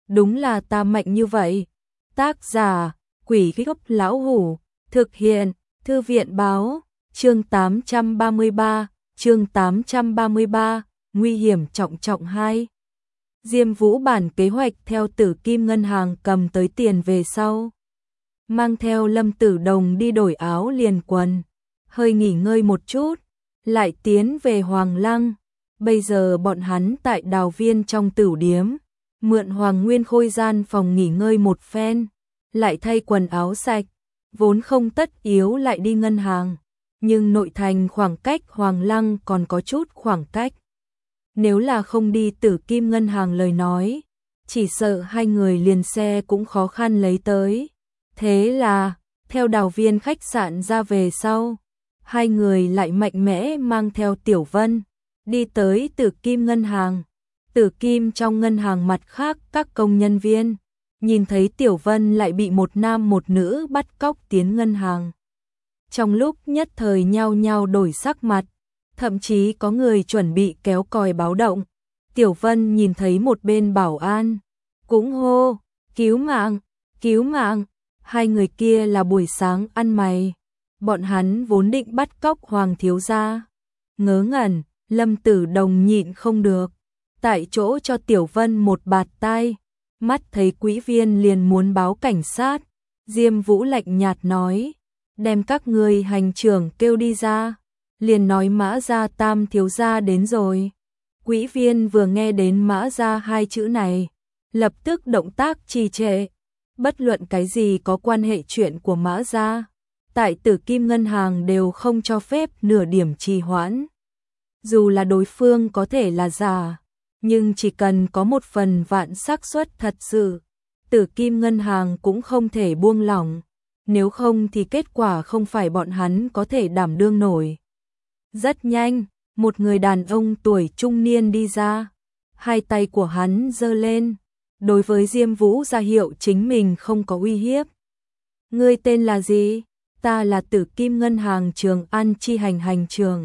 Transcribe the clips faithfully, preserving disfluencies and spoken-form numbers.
đúng là ta mạnh như vậy. Tác giả, Quỷ Gốc Lão Hủ, thực hiện, Thư viện báo, chương tám trăm ba mươi ba, chương tám trăm ba mươi ba, nguy hiểm trọng trọng hai. Diêm Vũ bản kế hoạch theo Tử Kim ngân hàng cầm tới tiền về sau, mang theo Lâm Tử Đồng đi đổi áo liền quần, hơi nghỉ ngơi một chút, lại tiến về Hoàng Lăng. Bây giờ bọn hắn tại Đào Viên trong tửu điếm, mượn Hoàng Nguyên Khôi gian phòng nghỉ ngơi một phen, lại thay quần áo sạch, vốn không tất yếu lại đi ngân hàng, nhưng nội thành khoảng cách Hoàng Lăng còn có chút khoảng cách. Nếu là không đi Tử Kim ngân hàng lời nói, chỉ sợ hai người liền xe cũng khó khăn lấy tới. Thế là, theo Đào Viên khách sạn ra về sau, hai người lại mạnh mẽ mang theo Tiểu Vân, đi tới Tử Kim ngân hàng. Tử Kim trong ngân hàng mặt khác các công nhân viên, nhìn thấy Tiểu Vân lại bị một nam một nữ bắt cóc tiến ngân hàng. Trong lúc nhất thời nhao nhao đổi sắc mặt, thậm chí có người chuẩn bị kéo còi báo động. Tiểu Vân nhìn thấy một bên bảo an, cũng hô, cứu mạng, cứu mạng. Hai người kia là buổi sáng ăn mày, bọn hắn vốn định bắt cóc Hoàng thiếu gia. Ngớ ngẩn, Lâm Tử Đồng nhịn không được, tại chỗ cho Tiểu Vân một bạt tai, mắt thấy quỹ viên liền muốn báo cảnh sát. Diêm Vũ lạnh nhạt nói, đem các ngươi hành trưởng kêu đi ra, liền nói Mã Gia Tam thiếu gia đến rồi. Quỹ viên vừa nghe đến Mã Gia hai chữ này, lập tức động tác trì trệ. Bất luận cái gì có quan hệ chuyện của Mã Gia, tại Tử Kim ngân hàng đều không cho phép nửa điểm trì hoãn. Dù là đối phương có thể là giả, nhưng chỉ cần có một phần vạn xác suất thật sự, Tử Kim ngân hàng cũng không thể buông lỏng, nếu không thì kết quả không phải bọn hắn có thể đảm đương nổi. Rất nhanh, một người đàn ông tuổi trung niên đi ra, hai tay của hắn giơ lên, đối với Diêm Vũ ra hiệu chính mình không có uy hiếp. Ngươi tên là gì? Ta là Tử Kim ngân hàng Trường An chi hành hành trường.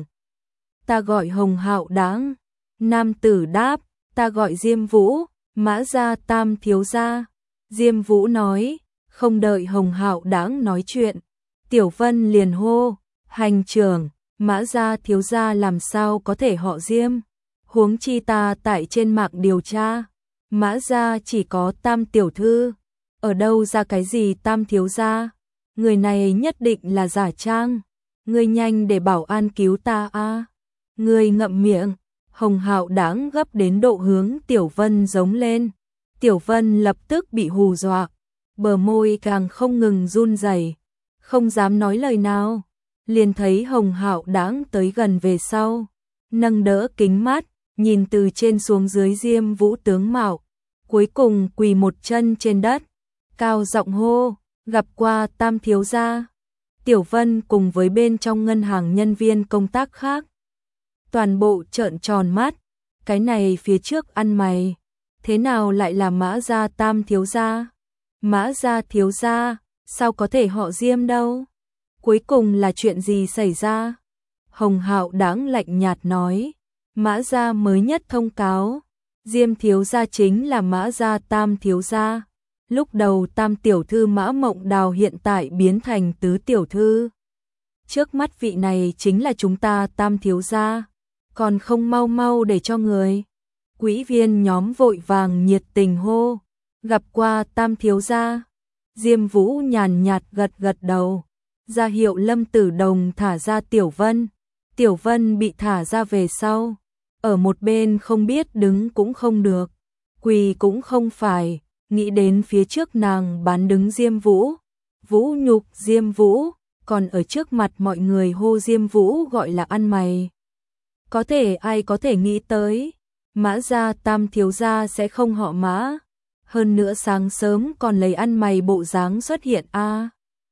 Ta gọi Hồng Hạo Đáng. Nam tử đáp, ta gọi Diêm Vũ, Mã Gia Tam thiếu gia. Diêm Vũ nói, không đợi Hồng Hạo Đáng nói chuyện, Tiểu Vân liền hô, hành trưởng, Mã Gia thiếu gia làm sao có thể họ Diêm? Huống chi ta tại trên mạng điều tra, Mã Gia chỉ có Tam tiểu thư, ở đâu ra cái gì Tam thiếu gia? Người này nhất định là giả trang, ngươi nhanh để bảo an cứu ta a. À. Ngươi ngậm miệng. Hồng Hạo Đáng gấp đến độ hướng Tiểu Vân giống lên. Tiểu Vân lập tức bị hù dọa, bờ môi càng không ngừng run rẩy, không dám nói lời nào. Liền thấy Hồng Hạo Đáng tới gần về sau, nâng đỡ kính mắt, nhìn từ trên xuống dưới Diêm Vũ tướng mạo, cuối cùng quỳ một chân trên đất, cao giọng hô, gặp qua Tam thiếu gia. Tiểu Vân cùng với bên trong ngân hàng nhân viên công tác khác, toàn bộ trợn tròn mắt, cái này phía trước ăn mày, thế nào lại là Mã Gia Tam thiếu gia? Mã Gia thiếu gia, sao có thể họ Diêm đâu? Cuối cùng là chuyện gì xảy ra? Hồng Hạo Đáng lạnh nhạt nói, Mã Gia mới nhất thông cáo, Diêm thiếu gia chính là Mã Gia Tam thiếu gia. Lúc đầu Tam tiểu thư Mã Mộng Đào hiện tại biến thành Tứ tiểu thư. Trước mắt vị này chính là chúng ta Tam thiếu gia, còn không mau mau để cho người. Quỹ viên nhóm vội vàng nhiệt tình hô, gặp qua Tam thiếu gia. Diêm Vũ nhàn nhạt gật gật đầu, ra hiệu Lâm Tử Đồng thả ra Tiểu Vân. Tiểu Vân bị thả ra về sau, ở một bên không biết đứng cũng không được, quỳ cũng không phải, nghĩ đến phía trước nàng bán đứng Diêm Vũ, Vũ nhục Diêm Vũ, còn ở trước mặt mọi người hô Diêm Vũ gọi là ăn mày. Có thể ai có thể nghĩ tới, Mã Gia Tam thiếu gia sẽ không họ Mã, hơn nữa sáng sớm còn lấy ăn mày bộ dáng xuất hiện a. À.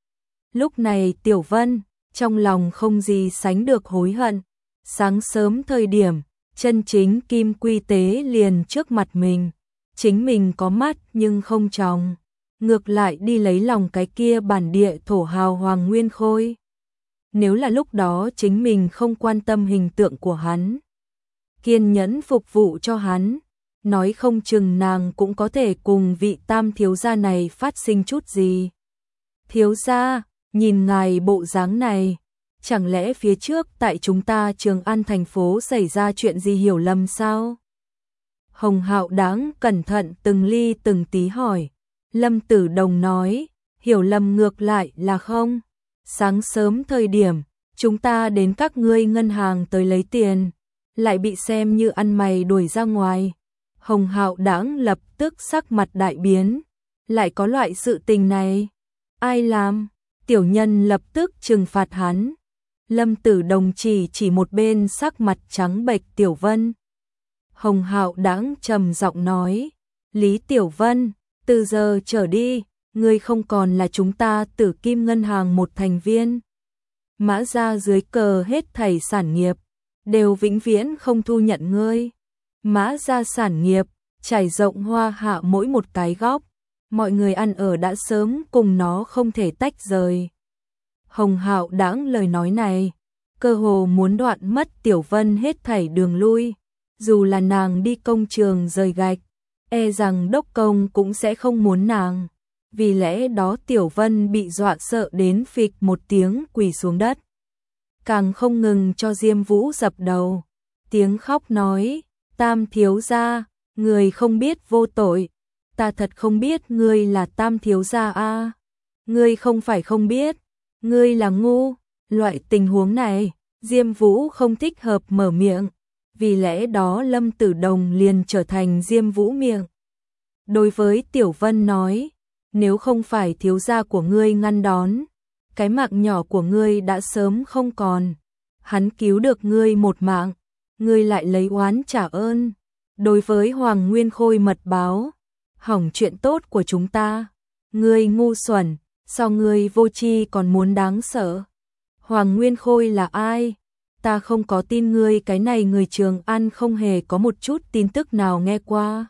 Lúc này Tiểu Vân trong lòng không gì sánh được hối hận, sáng sớm thời điểm chân chính kim quy tế liền trước mặt mình, chính mình có mắt nhưng không tròng, ngược lại đi lấy lòng cái kia bản địa thổ hào Hoàng Nguyên Khôi. Nếu là lúc đó chính mình không quan tâm hình tượng của hắn, kiên nhẫn phục vụ cho hắn, nói không chừng nàng cũng có thể cùng vị Tam thiếu gia này phát sinh chút gì. Thiếu gia, nhìn ngài bộ dáng này, chẳng lẽ phía trước tại chúng ta Trường An thành phố xảy ra chuyện gì hiểu lầm sao? Hồng Hạo đáng cẩn thận từng ly từng tí hỏi. Lâm Tử Đồng nói, hiểu lầm ngược lại là không. Sáng sớm thời điểm, chúng ta đến các ngươi ngân hàng tới lấy tiền, lại bị xem như ăn mày đuổi ra ngoài. Hồng Hạo đáng lập tức sắc mặt đại biến, lại có loại sự tình này. Ai làm? Tiểu nhân lập tức trừng phạt hắn. Lâm Tử Đồng chỉ chỉ một bên sắc mặt trắng bệch Tiểu Vân. Hồng Hạo đáng trầm giọng nói, Lý Tiểu Vân, từ giờ trở đi, ngươi không còn là chúng ta Tử Kim Ngân hàng một thành viên. Mã gia dưới cờ hết thảy sản nghiệp, đều vĩnh viễn không thu nhận ngươi. Mã gia sản nghiệp, trải rộng Hoa Hạ mỗi một cái góc, mọi người ăn ở đã sớm cùng nó không thể tách rời. Hồng Hạo đáng lời nói này, cơ hồ muốn đoạn mất Tiểu Vân hết thảy đường lui. Dù là nàng đi công trường rời gạch, e rằng đốc công cũng sẽ không muốn nàng. Vì lẽ đó Tiểu Vân bị dọa sợ đến phịch một tiếng quỳ xuống đất. Càng không ngừng cho Diêm Vũ dập đầu. Tiếng khóc nói, Tam thiếu gia, người không biết vô tội. Ta thật không biết ngươi là Tam thiếu gia a. Ngươi không phải không biết, ngươi là ngu. Loại tình huống này, Diêm Vũ không thích hợp mở miệng. Vì lẽ đó Lâm Tử Đồng liền trở thành Diêm Vũ miệng. Đối với Tiểu Vân nói, nếu không phải thiếu gia của ngươi ngăn đón, cái mạng nhỏ của ngươi đã sớm không còn. Hắn cứu được ngươi một mạng, ngươi lại lấy oán trả ơn. Đối với Hoàng Nguyên Khôi mật báo, hỏng chuyện tốt của chúng ta. Ngươi ngu xuẩn, sao ngươi vô tri còn muốn đáng sợ? Hoàng Nguyên Khôi là ai? Ta không có tin ngươi, cái này người Trường An không hề có một chút tin tức nào nghe qua.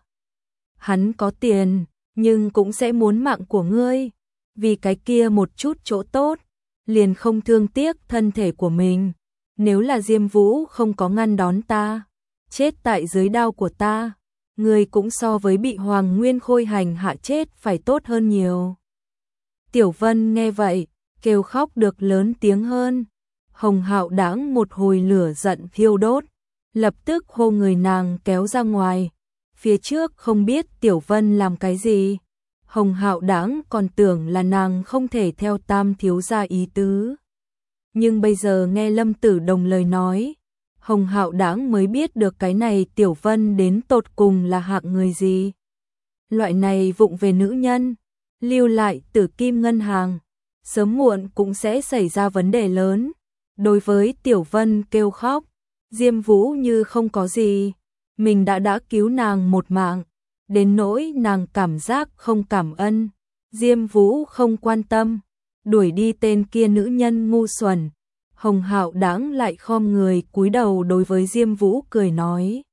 Hắn có tiền, nhưng cũng sẽ muốn mạng của ngươi. Vì cái kia một chút chỗ tốt, liền không thương tiếc thân thể của mình. Nếu là Diêm Vũ không có ngăn đón ta, chết tại dưới đao của ta, ngươi cũng so với bị Hoàng Nguyên Khôi hành hạ chết phải tốt hơn nhiều. Tiểu Vân nghe vậy, kêu khóc được lớn tiếng hơn. Hồng Hạo đáng một hồi lửa giận thiêu đốt, lập tức hô người nàng kéo ra ngoài. Phía trước không biết Tiểu Vân làm cái gì, Hồng Hạo đáng còn tưởng là nàng không thể theo Tam thiếu gia ý tứ. Nhưng bây giờ nghe Lâm Tử Đồng lời nói, Hồng Hạo đáng mới biết được cái này Tiểu Vân đến tột cùng là hạng người gì. Loại này vụng về nữ nhân, lưu lại Tử Kim Ngân hàng, sớm muộn cũng sẽ xảy ra vấn đề lớn. Đối với Tiểu Vân kêu khóc, Diêm Vũ như không có gì, mình đã đã cứu nàng một mạng, đến nỗi nàng cảm giác không cảm ơn, Diêm Vũ không quan tâm, đuổi đi tên kia nữ nhân ngu xuẩn. Hồng Hạo đáng lại khom người cúi đầu đối với Diêm Vũ cười nói,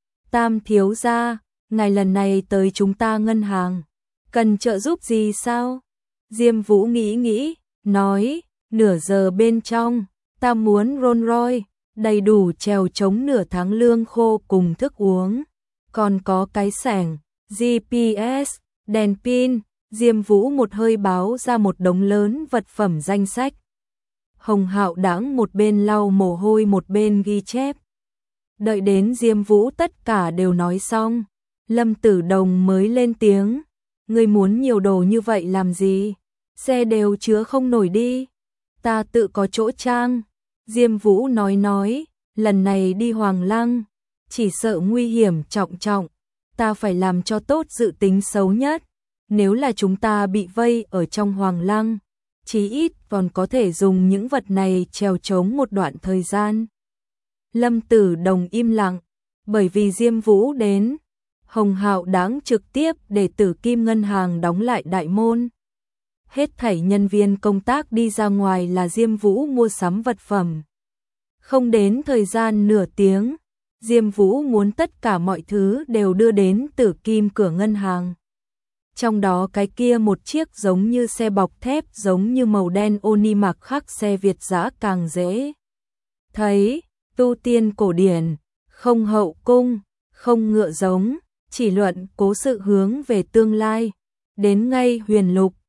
Tam thiếu gia, ngài lần này tới chúng ta ngân hàng, cần trợ giúp gì sao? Diêm Vũ nghĩ nghĩ, nói, nửa giờ bên trong, ta muốn Rolls Royce, đầy đủ trèo chống nửa tháng lương khô cùng thức uống. Còn có cái sẻng, giê pê ét, đèn pin. Diêm Vũ một hơi báo ra một đống lớn vật phẩm danh sách. Hồng Hạo đáng một bên lau mồ hôi một bên ghi chép. Đợi đến Diêm Vũ tất cả đều nói xong, Lâm Tử Đồng mới lên tiếng. Ngươi muốn nhiều đồ như vậy làm gì? Xe đều chứa không nổi đi. Ta tự có chỗ trang. Diêm Vũ nói nói, lần này đi Hoàng Lăng, chỉ sợ nguy hiểm trọng trọng. Ta phải làm cho tốt dự tính xấu nhất. Nếu là chúng ta bị vây ở trong Hoàng Lăng, chí ít còn có thể dùng những vật này trèo chống một đoạn thời gian. Lâm Tử Đồng im lặng, bởi vì Diêm Vũ đến, Hồng Hạo đáng trực tiếp để Tử Kim Ngân hàng đóng lại đại môn. Hết thảy nhân viên công tác đi ra ngoài là Diêm Vũ mua sắm vật phẩm. Không đến thời gian nửa tiếng, Diêm Vũ muốn tất cả mọi thứ đều đưa đến Tử Kim cửa ngân hàng. Trong đó cái kia một chiếc giống như xe bọc thép giống như màu đen Oni mặc khắc xe Việt dã càng dễ thấy, tu tiên cổ điển, không hậu cung, không ngựa giống, chỉ luận cố sự hướng về tương lai. Đến ngay huyền lục,